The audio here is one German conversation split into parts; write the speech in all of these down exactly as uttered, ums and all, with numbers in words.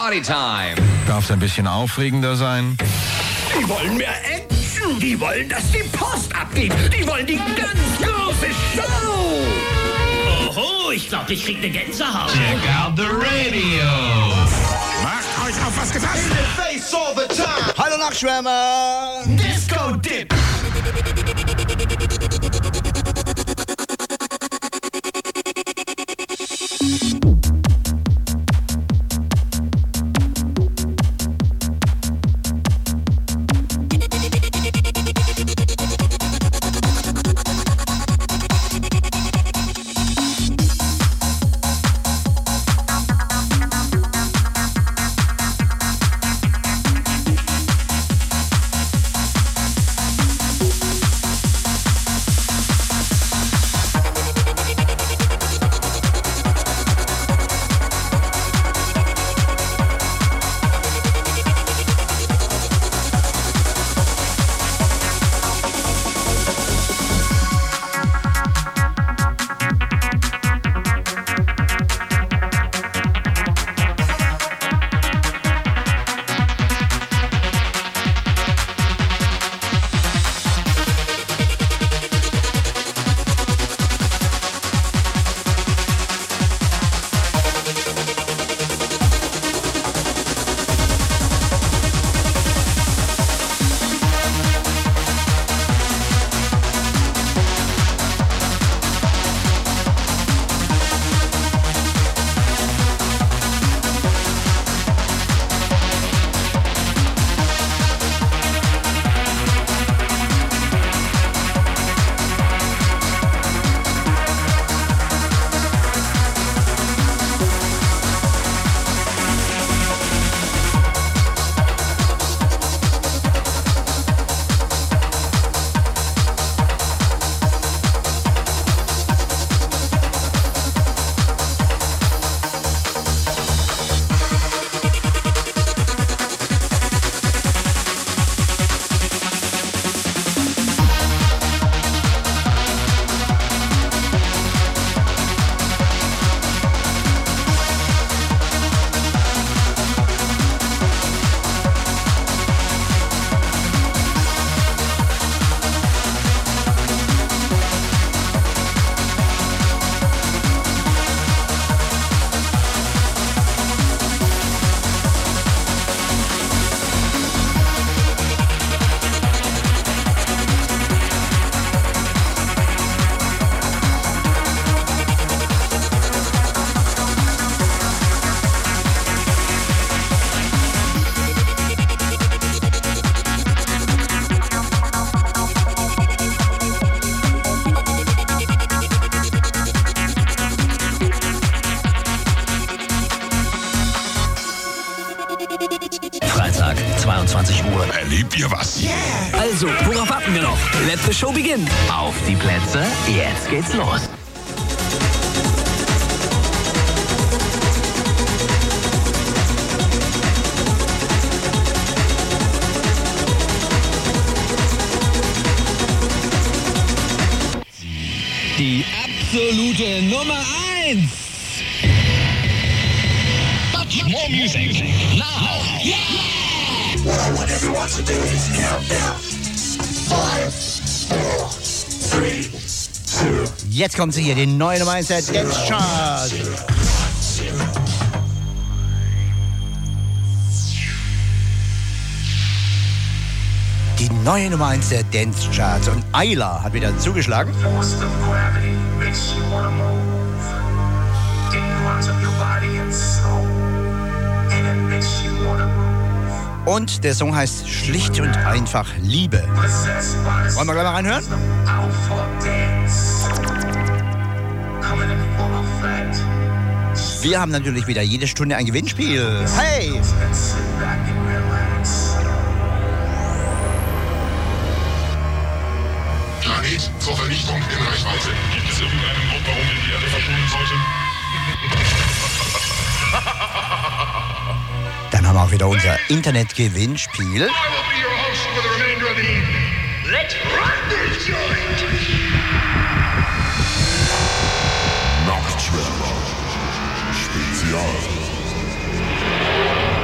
Partytime. Darf es ein bisschen aufregender sein? Die wollen mehr Action. Die wollen, dass die Post abgeht. Die wollen die ganz große Show. Oho, ich glaube, ich krieg eine Gänsehaut. Check out the radio. Macht euch auf was gefasst. In the face all the time. Hallo Nachtschwärmer. Disco Dip. zweiundzwanzig Uhr. Erlebt ihr was? Yeah. Also, worauf warten wir noch? Let the show begin. Auf die Plätze, jetzt geht's los. Die absolute Nummer eins. Much more music now. Yeah! What everyone wants to do is count down. Five, four, three, two. Jetzt kommt sie hier, die neue Nummer eins der Dance Chart. Die neue Nummer eins der Dance Charts. Und Ayla hat wieder zugeschlagen. Force of gravity makes you wanna move. It runs up your body and soul. And it makes you wanna move. Und der Song heißt schlicht und einfach Liebe. Wollen wir gleich mal reinhören? Wir haben natürlich wieder jede Stunde ein Gewinnspiel. Hey! Planet zur Vernichtung in Reichweite. Gibt es irgendeinen Grund, warum wir die Erde verschonen sollten? Dann haben wir auch wieder unser Internet-Gewinnspiel. Let's run this joint! Nachtschwärmer Spezial.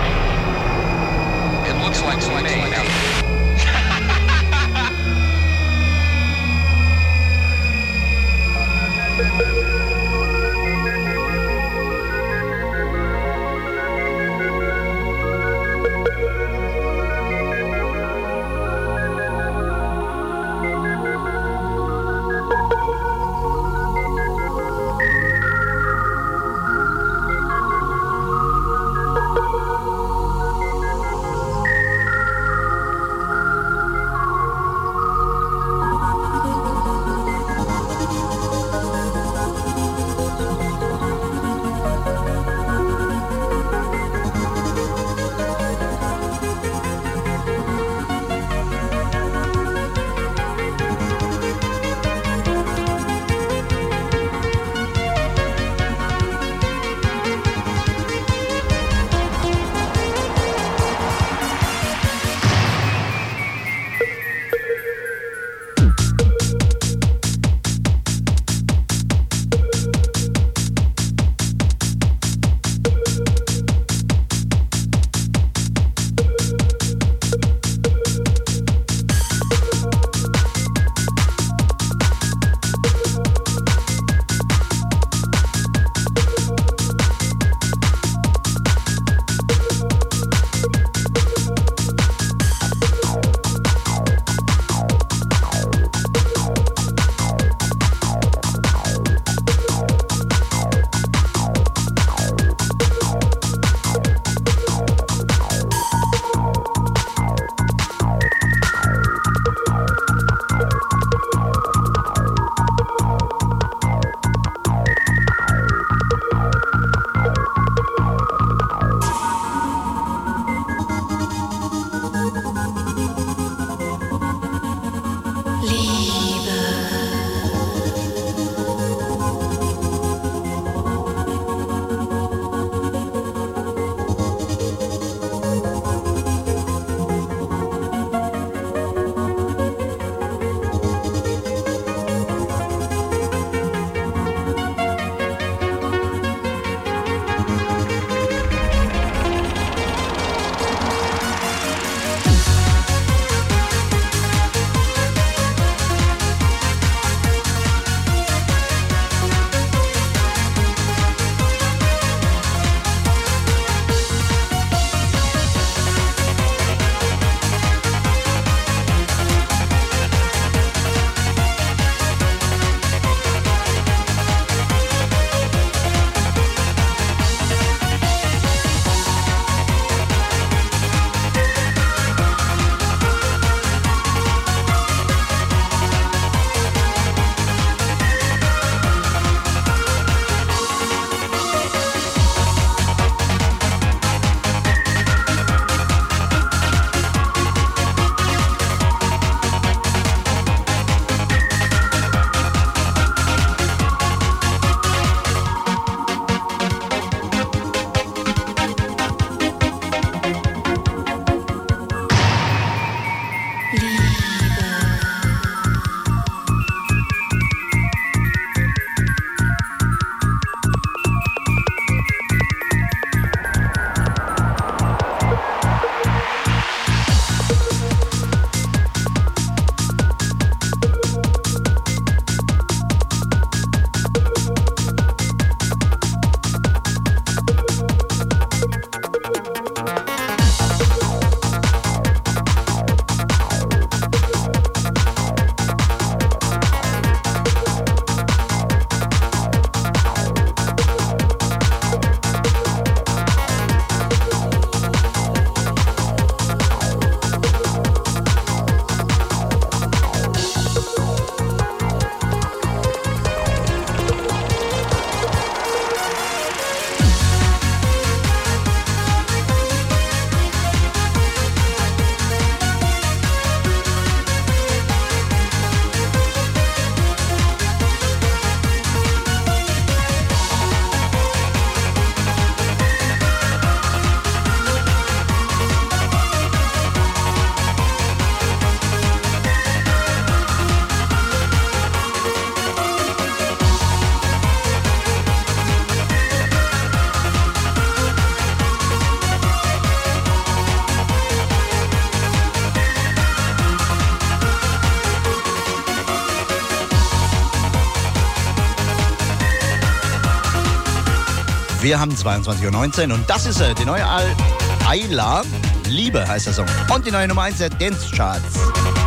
Wir haben zweiundzwanzig Uhr neunzehn und das ist er, die neue Al Ayla. Liebe heißt der Song. Und die neue Nummer eins der Dance Charts.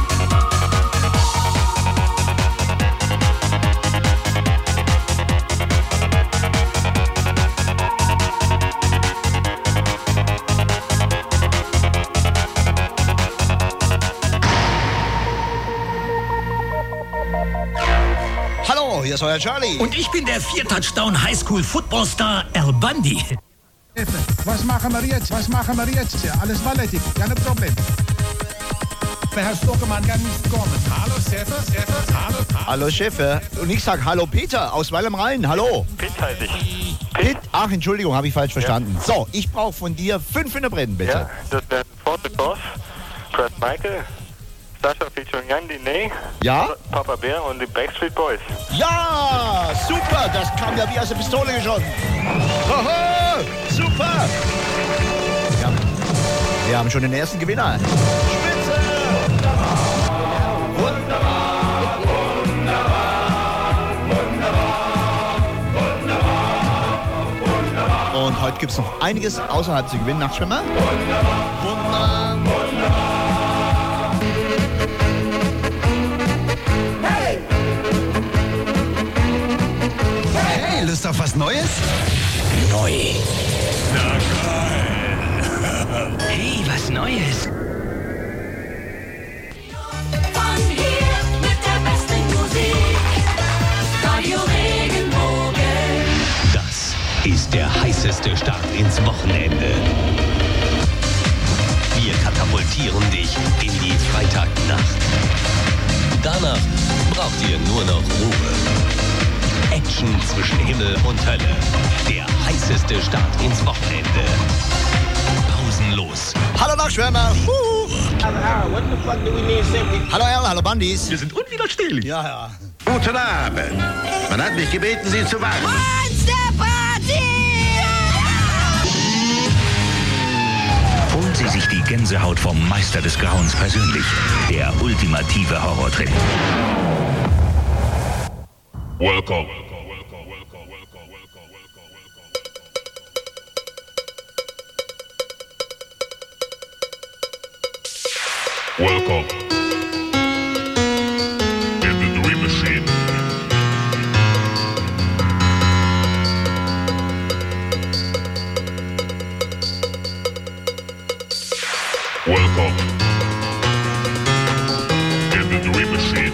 Hallo, hier ist euer Charlie. Und ich bin der Vier-Touchdown-Highschool-Footballstar Al Bundy. Was machen wir jetzt? Was machen wir jetzt? Ja, alles relativ, kein Problem. Der Herr Stockermann kann nicht kommen. Hallo, Chef, Chef, hallo. Hallo, Chef. Und ich sag Hallo, Peter aus Weil am Rhein. Hallo. Pitt heiße ich. Pitt? Ach, Entschuldigung, habe ich falsch verstanden. Ja. So, ich brauche von dir fünf Interpreten, bitte. Ja, das wären Forte Cross, Brad Michael, Sasha featuring Young D N A, ja? Papa Bear und die Backstreet Boys. Ja, super, das kam ja wie aus der Pistole geschossen. Hoho, super. Ja, wir haben schon den ersten Gewinner. Spitze. Wunderbar, wunderbar, wunderbar, wunderbar, wunderbar. Und heute gibt es noch einiges außerhalb zu gewinnen. Nachtschwimmer. Wunderbar, wunderbar, wunderbar. Lust auf was Neues? Neu. Na geil. Hey, was Neues. Von hier mit der besten Musik. Radio Regenbogen. Das ist der heißeste Start ins Wochenende. Wir katapultieren dich in die Freitagnacht. Danach braucht ihr nur noch Ruhe. Action zwischen Himmel und Hölle. Der heißeste Start ins Wochenende. Pausenlos. Hallo Nachtschwärmer. Hallo Erl, hallo Bandis. Wir sind unwiderstehlich. Ja, ja. Guten Abend. Man hat mich gebeten, Sie zu warten. Monster Party! Holen Sie sich die Gänsehaut vom Meister des Grauens persönlich. Der ultimative Horrortrip. Welcome. Welcome. In the Dream Machine. Welcome. In the Dream Machine.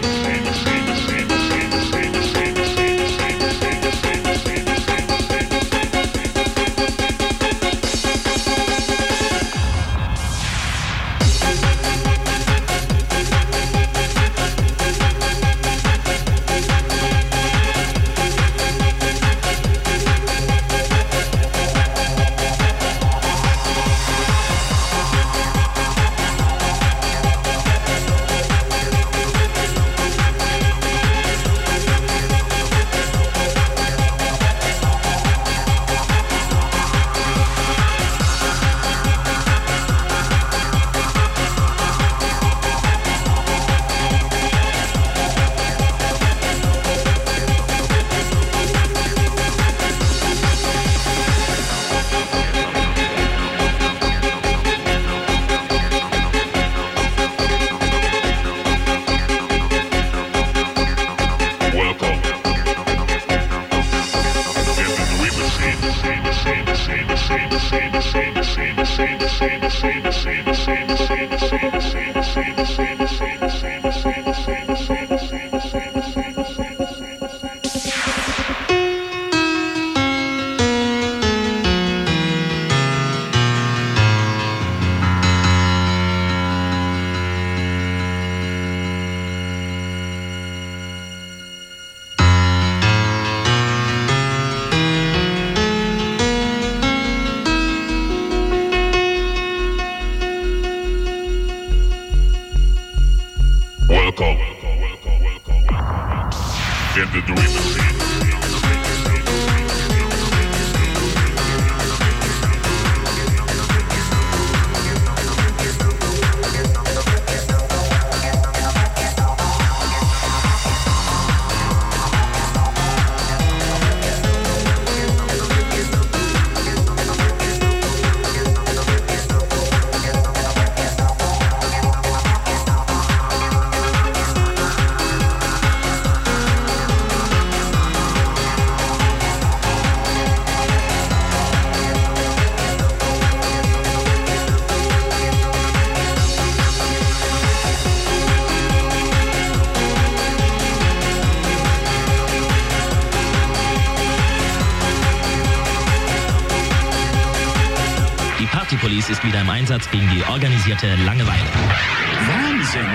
Security Police ist wieder im Einsatz gegen die organisierte Langeweile. Wahnsinn!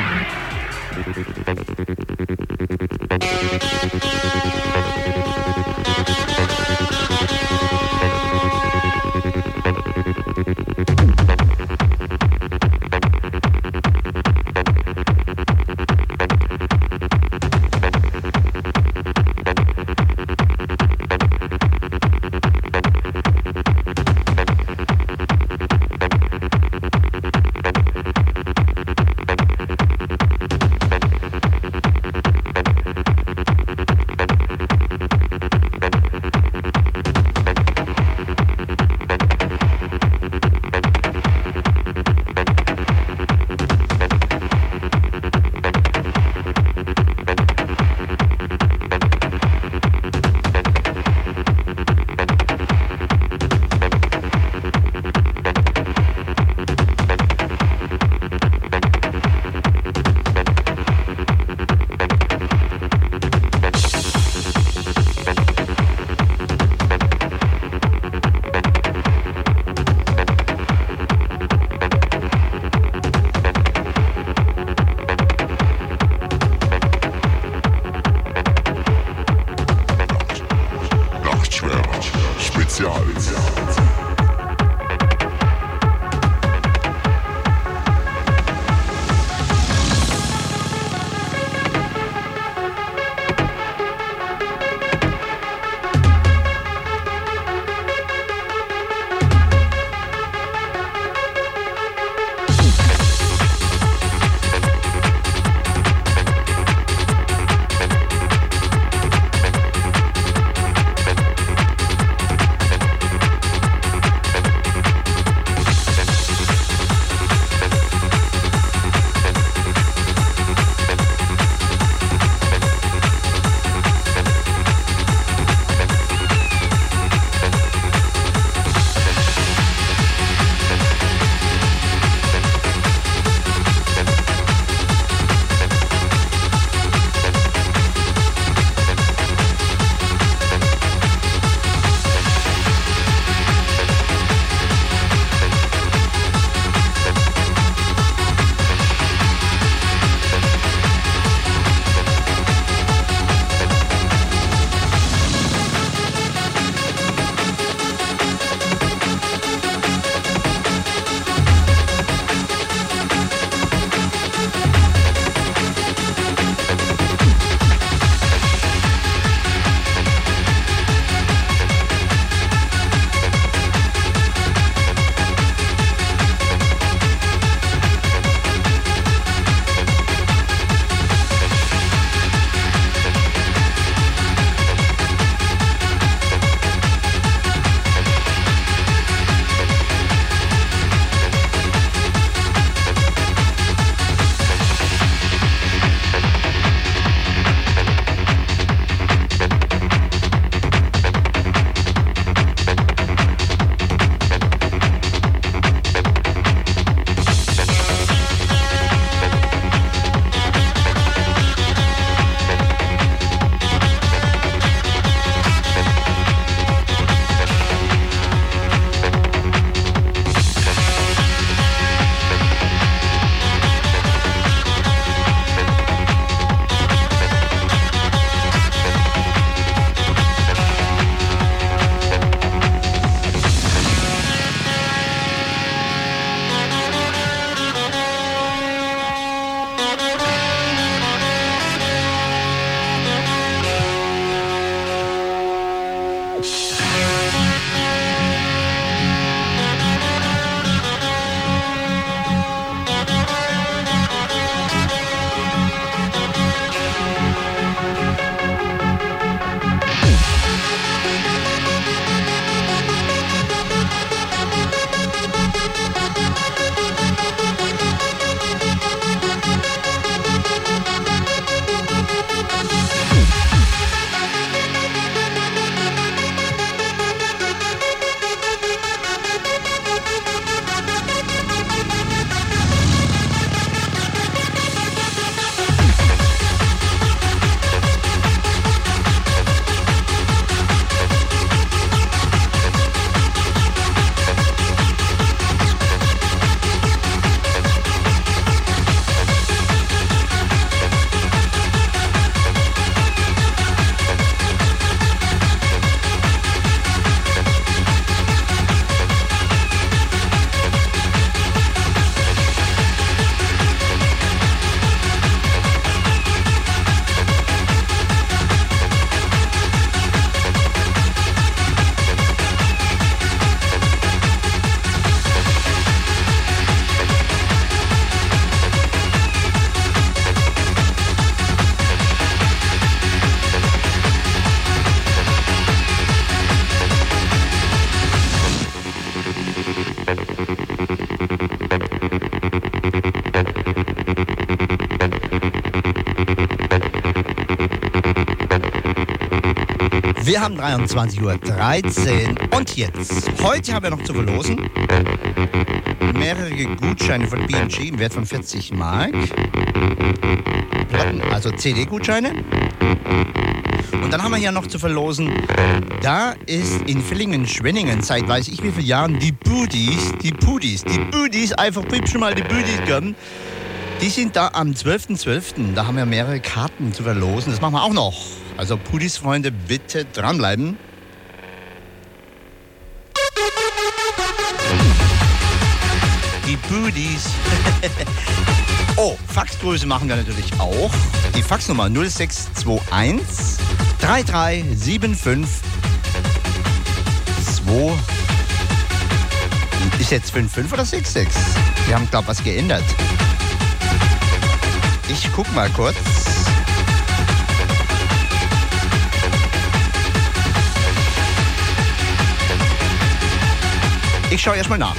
Wir haben dreiundzwanzig Uhr dreizehn und jetzt, heute haben wir noch zu verlosen mehrere Gutscheine von B und G im Wert von vierzig Mark. Platten, also C D-Gutscheine. Und dann haben wir hier noch zu verlosen, da ist in Villingen-Schwenningen seit weiß ich wie vielen Jahren die Budis, die Pudis, die Budis, einfach schon mal die Budis kommen. Die sind da am zwölften zwölften Da haben wir mehrere Karten zu verlosen. Das machen wir auch noch. Also Pudis-Freunde, bitte dranbleiben. Die Budis. Oh, Faxgröße machen wir natürlich auch. Die Faxnummer null sechs zwei eins drei drei sieben fünf zwei. Ist jetzt fünf fünf oder sechs sechs? Wir haben, glaube ich, was geändert. Ich guck mal kurz. Ich schaue erstmal nach.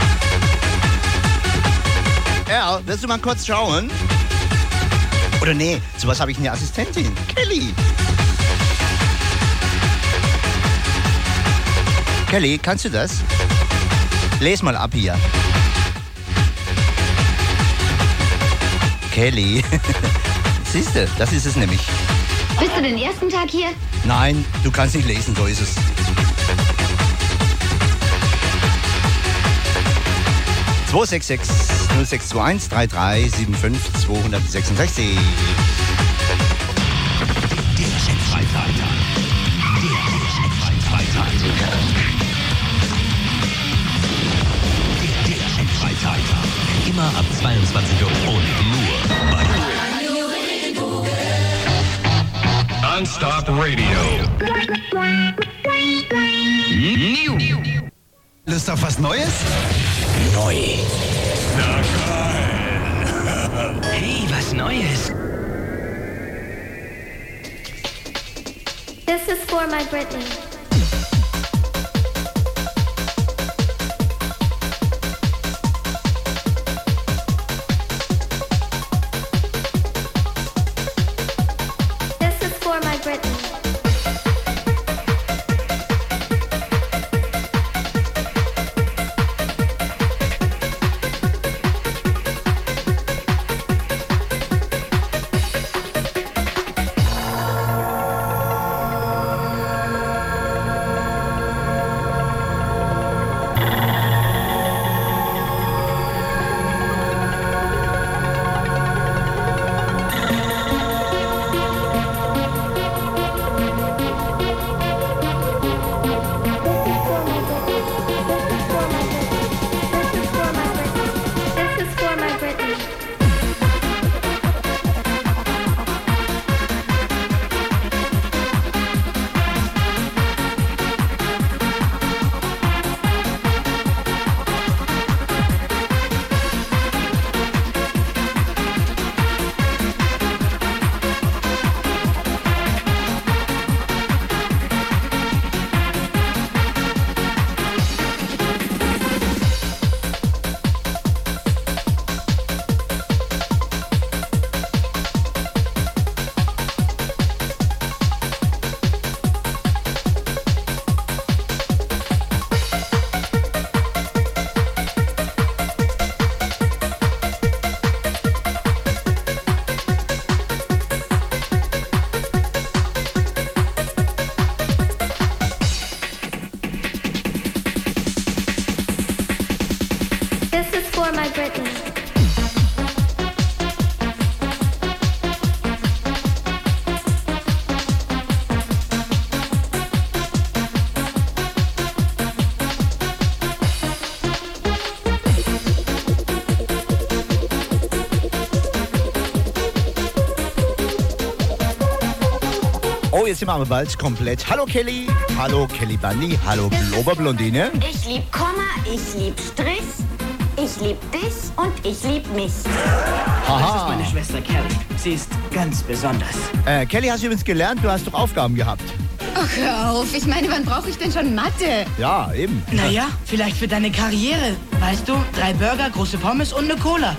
Ja, willst du mal kurz schauen? Oder nee, sowas habe ich eine Assistentin. Kelly. Kelly, kannst du das? Les mal ab hier. Kelly. Siehst du, das ist es nämlich. Bist du den ersten Tag hier? Nein, du kannst nicht lesen, so ist es. zwei sechs sechs null sechs zwei eins drei drei sieben fünf zwei sechs sechs. Der Chefreitag. Der Chefreitag. Der Chefreitag. Immer ab zweiundzwanzig Uhr und nur bei Non-Stop Radio. New. Lust auf was Neues? Neu. Na geil. Hey, was Neues. This is for my Britney. This is for my Britney. For my Britney. Oh, jetzt sind wir aber bald komplett. Hallo Kelly, hallo Kelly Bunny, hallo Blubberblondine. Ich lieb Komma, ich lieb Strich. Ich lieb dich und ich lieb mich. Haha. Das ist meine Schwester Kelly. Sie ist ganz besonders. Äh, Kelly, hast du übrigens gelernt? Du hast doch Aufgaben gehabt. Ach, hör auf. Ich meine, wann brauche ich denn schon Mathe? Ja, eben. Naja, vielleicht für deine Karriere. Weißt du, drei Burger, große Pommes und eine Cola.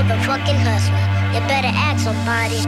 of a fucking hustler. You better ask somebody.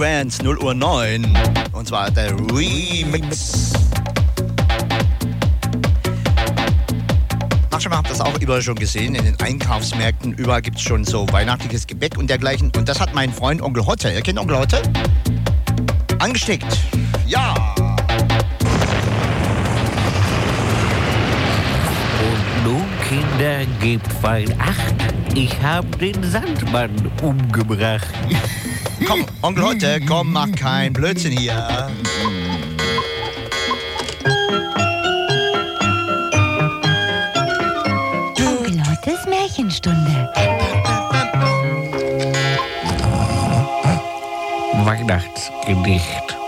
Trance, null Uhr neun. Und zwar der Remix. Manchmal habt ihr das auch überall schon gesehen, in den Einkaufsmärkten. Überall gibt es schon so weihnachtliches Gebäck und dergleichen. Und das hat mein Freund Onkel Hotte, ihr kennt Onkel Hotte? Angesteckt. Ja. Und nun, Kinder, gebt fein Acht. Ich hab den Sandmann umgebracht. Komm, Onkel Hotte, komm, mach kein Blödsinn hier. Onkel Hottes Märchenstunde. Weihnachtsgedicht.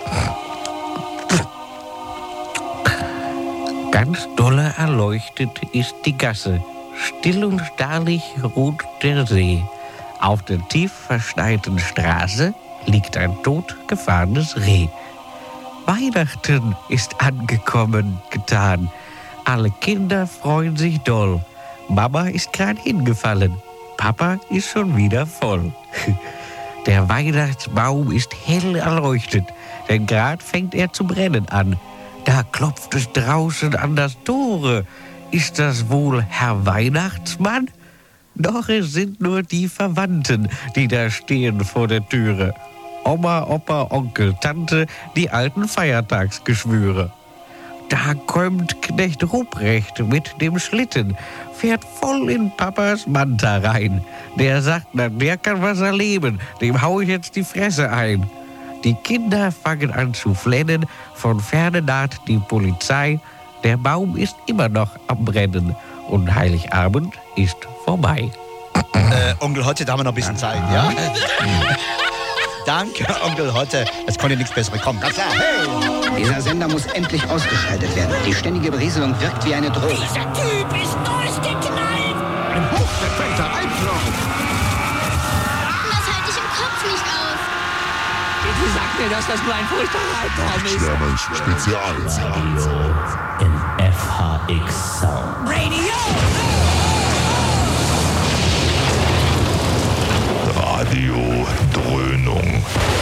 Ganz dolle erleuchtet ist die Gasse. Still und starrlich ruht der See. Auf der tief verschneiten Straße liegt ein totgefahrenes Reh. Weihnachten ist angekommen, getan. Alle Kinder freuen sich doll. Mama ist gerade hingefallen. Papa ist schon wieder voll. Der Weihnachtsbaum ist hell erleuchtet, denn grad fängt er zu brennen an. Da klopft es draußen an das Tore. Ist das wohl Herr Weihnachtsmann? Doch es sind nur die Verwandten, die da stehen vor der Türe. Oma, Opa, Onkel, Tante, die alten Feiertagsgeschwüre. Da kommt Knecht Ruprecht mit dem Schlitten, fährt voll in Papas Manta rein. Der sagt, na, der kann was erleben, dem hau ich jetzt die Fresse ein. Die Kinder fangen an zu flennen, von ferne naht die Polizei. Der Baum ist immer noch am Brennen und Heiligabend ist vorbei. Äh, Onkel Hotte, da haben wir noch ein bisschen Zeit, ja? Danke, Onkel Hotte. Es konnte nichts Besseres kommen. Ganz klar. Hey! Dieser Sender muss endlich ausgeschaltet werden. Die ständige Berieselung wirkt wie eine Drohung. Dieser Typ ist durchgeknallt! Ein hochfrequenter Albtraum! Das halte ich im Kopf nicht aus. Bitte sag mir, dass das nur ein furchtbarer Albtraum ist. Spezial. Im F H X Sound. Radio! Radio Dröhnung.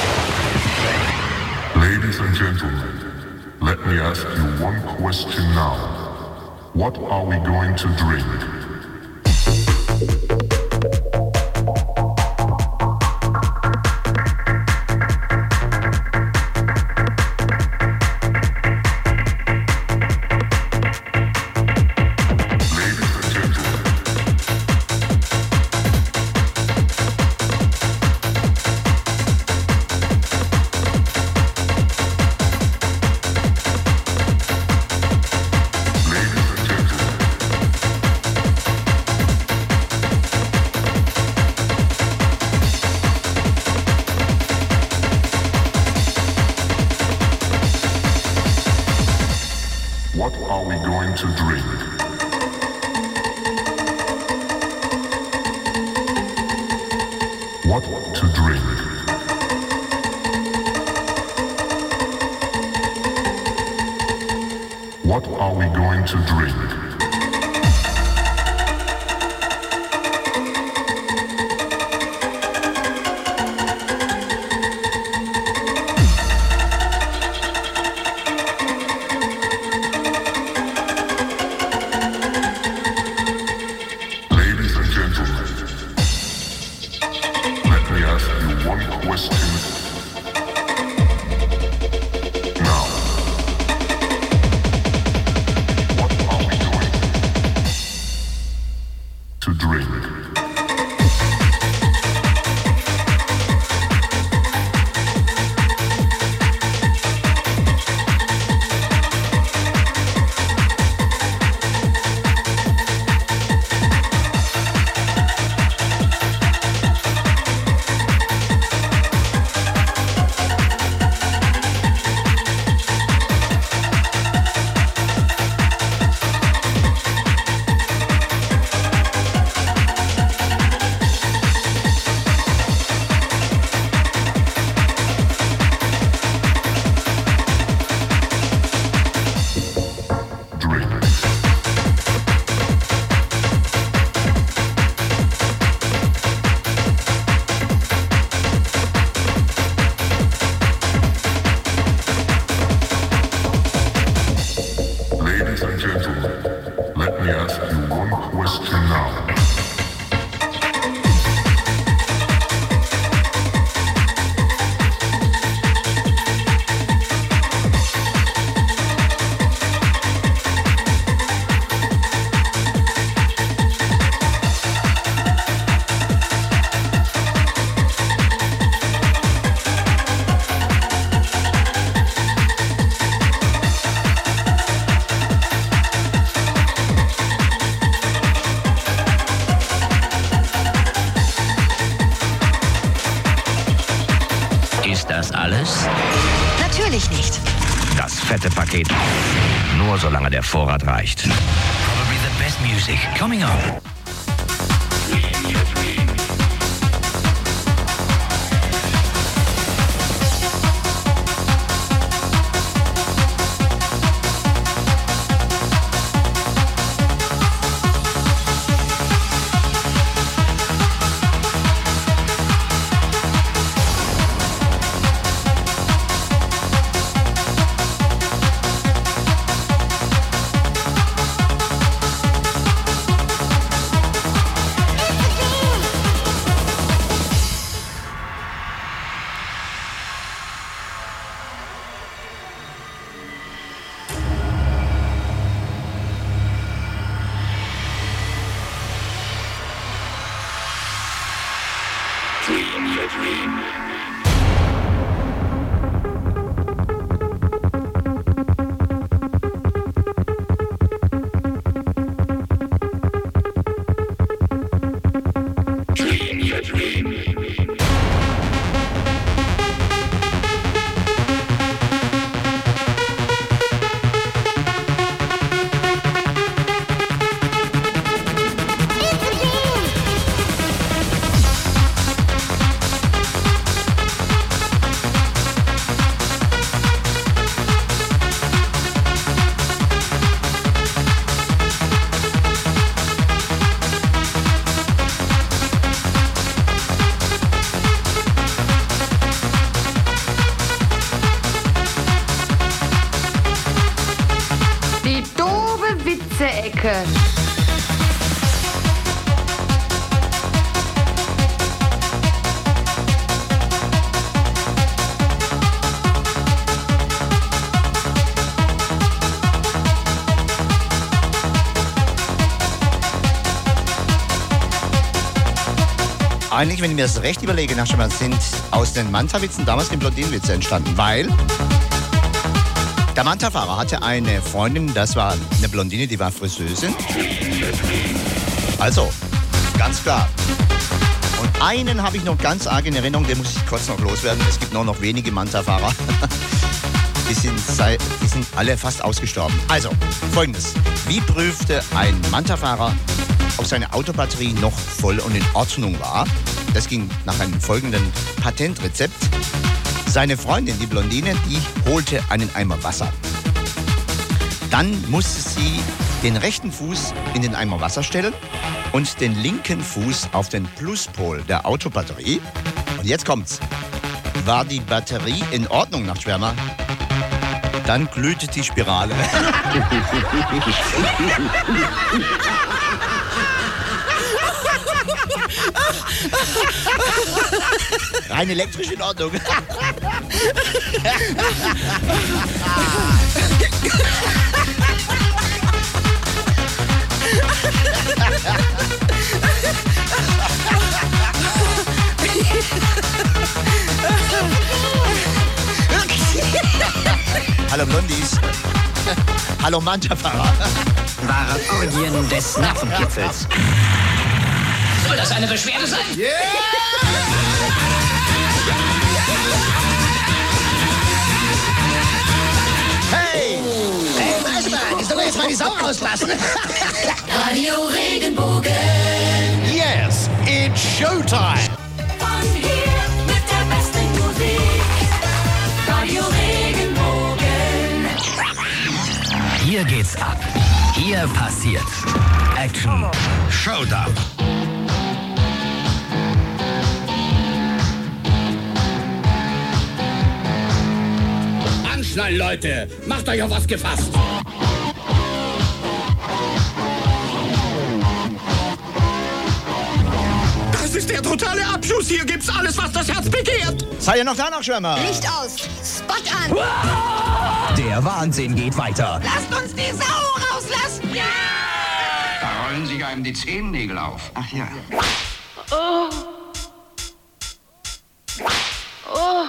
Ladies and gentlemen, let me ask you one question now. What are we going to drink? What are we going to drink? What to drink? What are we going to drink? Now, what are we doing? gentlemen, let me ask you one question now. Ist das alles? Natürlich nicht. Das fette Paket. Nur solange der Vorrat reicht. Probably the best music coming up. Ecke. Eigentlich, wenn ich mir das recht überlege, nach mal, sind aus den Manta-Witzen damals die Blondinenwitze entstanden, weil der Manta-Fahrer hatte eine Freundin, das war eine Blondine, die war Friseusin. Also, ganz klar. Und einen habe ich noch ganz arg in Erinnerung, den muss ich kurz noch loswerden. Es gibt nur noch wenige Manta-Fahrer. Die sind, die sind alle fast ausgestorben. Also, Folgendes. Wie prüfte ein Manta-Fahrer, ob seine Autobatterie noch voll und in Ordnung war? Das ging nach einem folgenden Patentrezept. Seine Freundin, die Blondine, die holte einen Eimer Wasser. Dann musste sie den rechten Fuß in den Eimer Wasser stellen und den linken Fuß auf den Pluspol der Autobatterie. Und jetzt kommt's. War die Batterie in Ordnung, Nachtschwärmer? Dann glühte die Spirale. Rein elektrisch in Ordnung. Hallo Blondies. Hallo Manta-Fahrer. Wahre Orgien des Nervenkitzelns. Soll das eine Beschwerde sein? Yeah! Hey! Hey, Meister, ich soll jetzt mal die Sau rauslassen. Radio Regenbogen. Yes, it's Showtime. Von hier mit der besten Musik. Radio Regenbogen. Hier geht's ab. Hier passiert Action. Showdown. Anschnallen, Leute. Macht euch auf was gefasst. Das ist der totale Abschuss. Hier gibt's alles, was das Herz begehrt. Seid ihr noch da, noch Schwimmer? Licht aus. Spot an. Der Wahnsinn geht weiter. Lasst uns die Sau rauslassen. Ja! Da rollen sich einem die Zehennägel auf. Ach ja. Oh. Oh.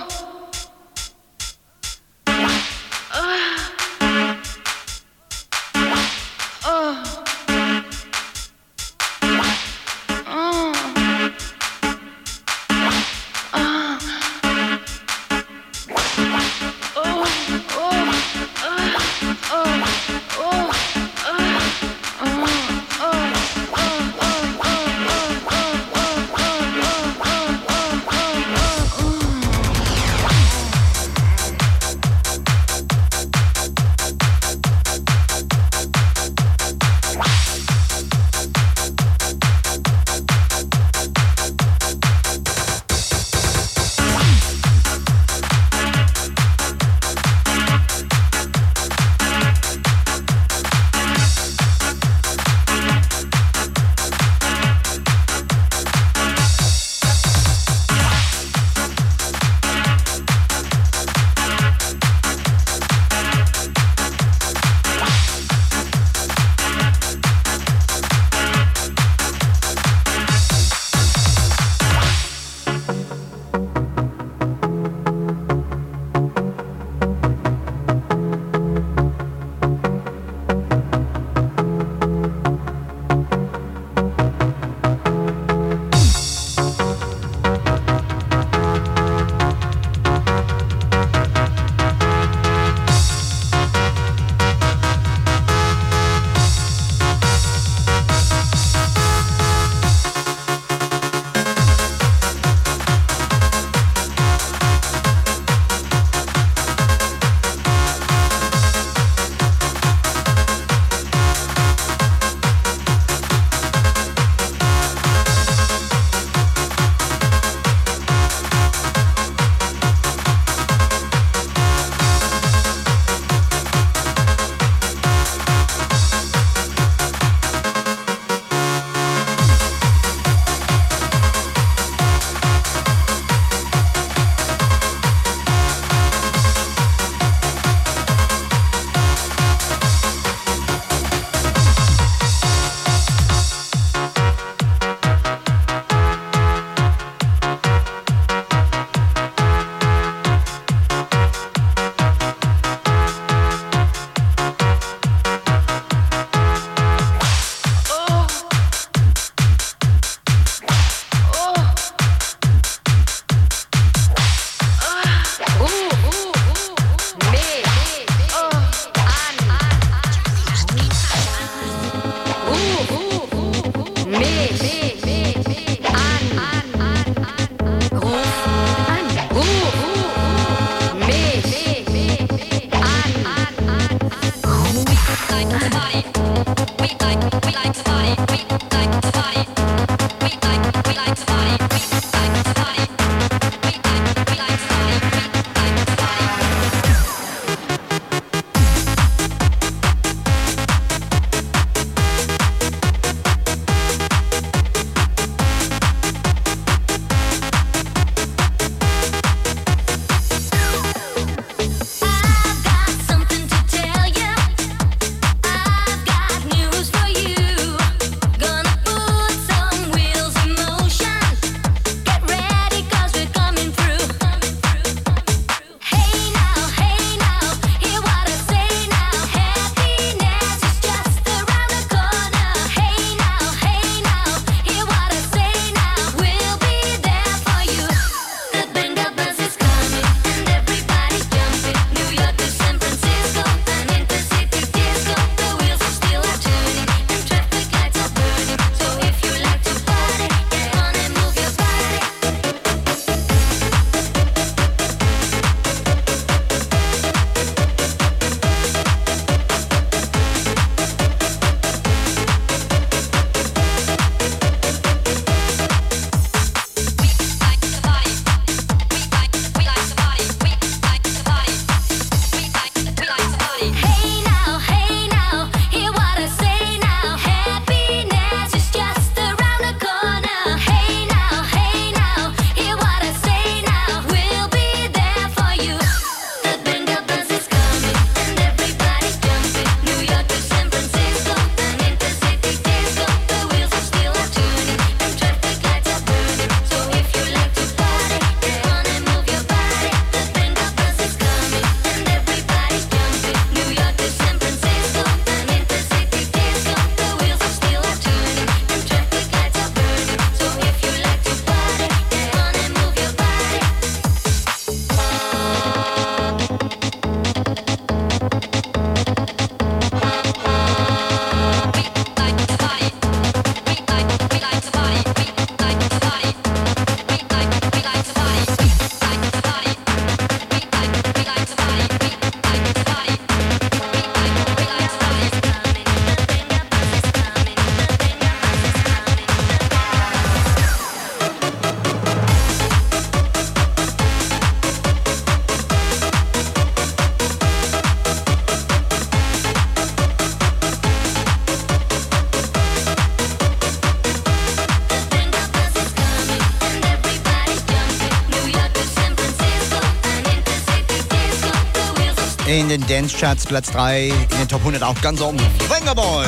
den Dance-Charts, Platz drei, in den Top hundert auch ganz oben. Venga Boys!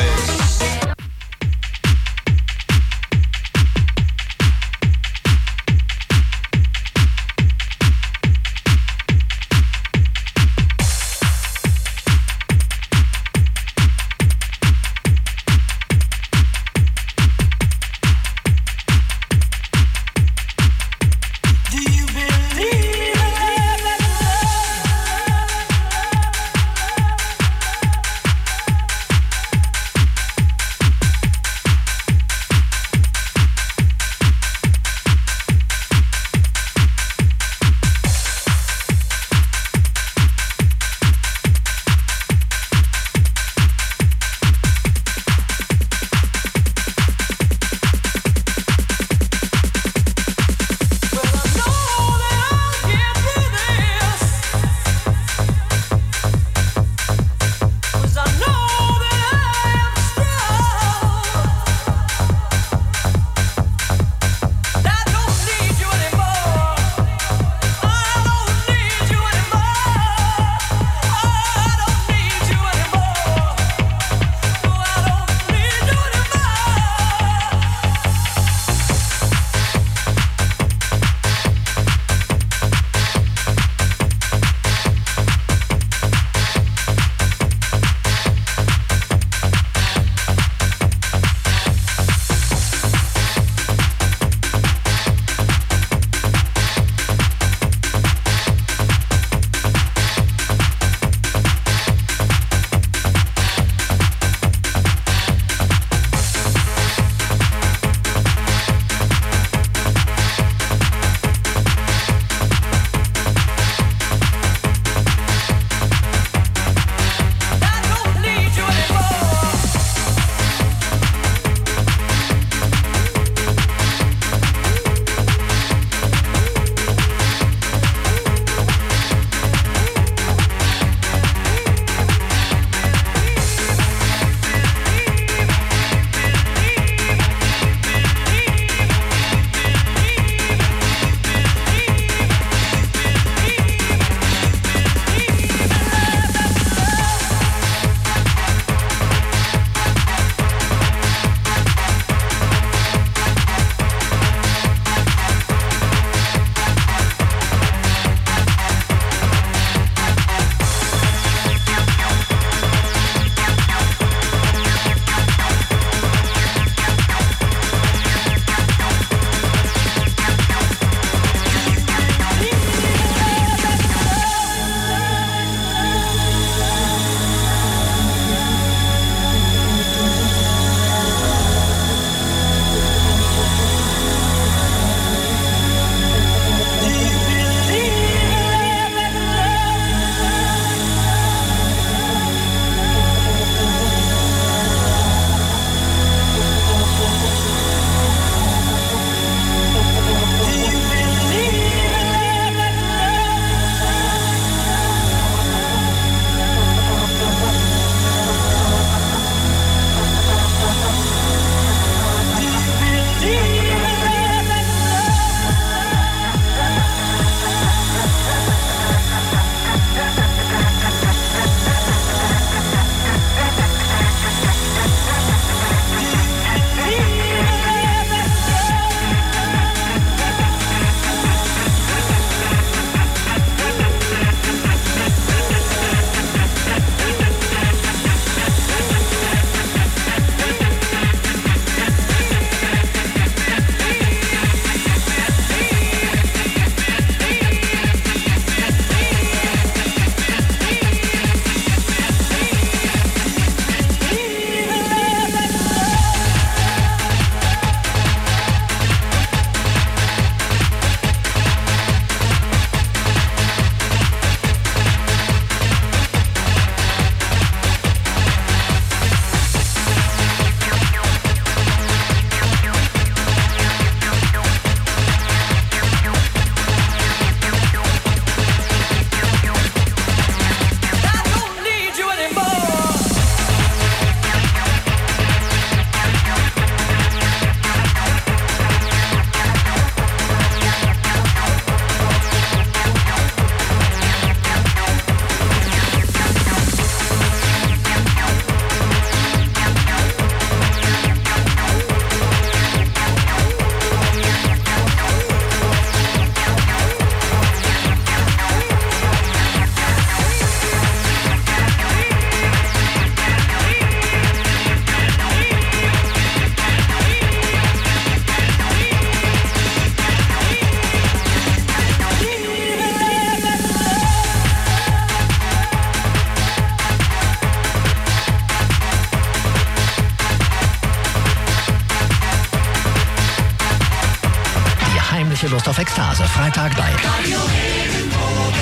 große Lust auf Ekstase. Freitag bei Radio Regenbogen.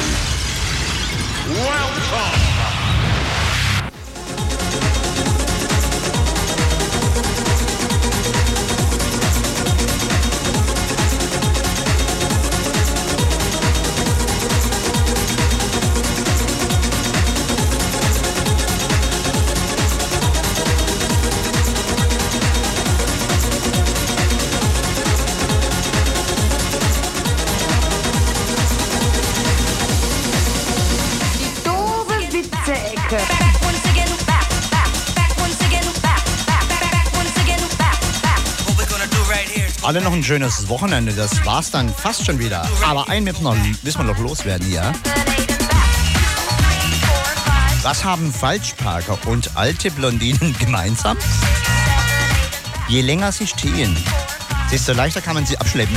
Welcome. Alle noch ein schönes Wochenende, das war's dann fast schon wieder. Aber einen müssen wir noch, müssen wir noch loswerden hier. Was haben Falschparker und alte Blondinen gemeinsam? Je länger sie stehen, desto leichter kann man sie abschleppen.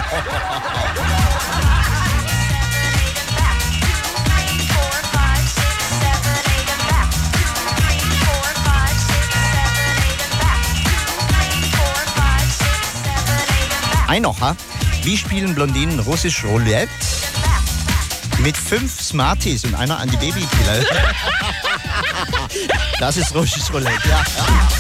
Ein noch, ha? Wie spielen Blondinen russisch Roulette? Mit fünf Smarties und einer Anti-Baby-Pille. Das ist russisch Roulette, ja.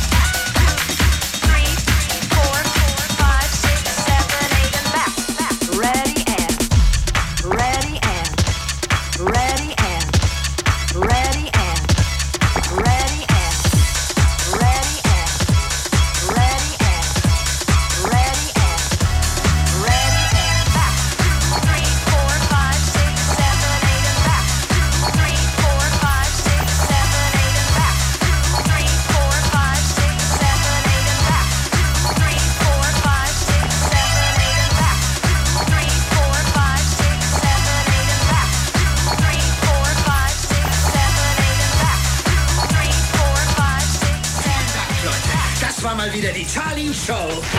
Mal wieder die Charlie Show.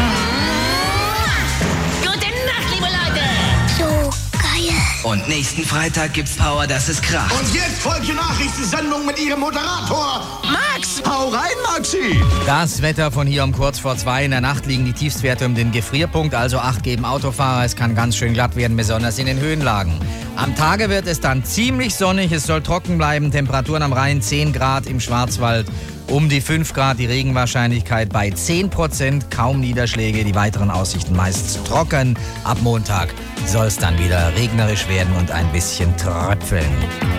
Gute Nacht, liebe Leute. So geil. Und nächsten Freitag gibt's Power, das ist Krach. Und jetzt folgt die Nachrichtensendung mit ihrem Moderator Max. Hau rein, Maxi. Das Wetter von hier um kurz vor zwei. In der Nacht liegen die Tiefstwerte um den Gefrierpunkt, also Acht geben Autofahrer. Es kann ganz schön glatt werden, besonders in den Höhenlagen. Am Tage wird es dann ziemlich sonnig, es soll trocken bleiben. Temperaturen am Rhein zehn Grad, im Schwarzwald um die fünf Grad, die Regenwahrscheinlichkeit bei zehn Prozent, kaum Niederschläge, die weiteren Aussichten meist trocken. Ab Montag soll es dann wieder regnerisch werden und ein bisschen tröpfeln.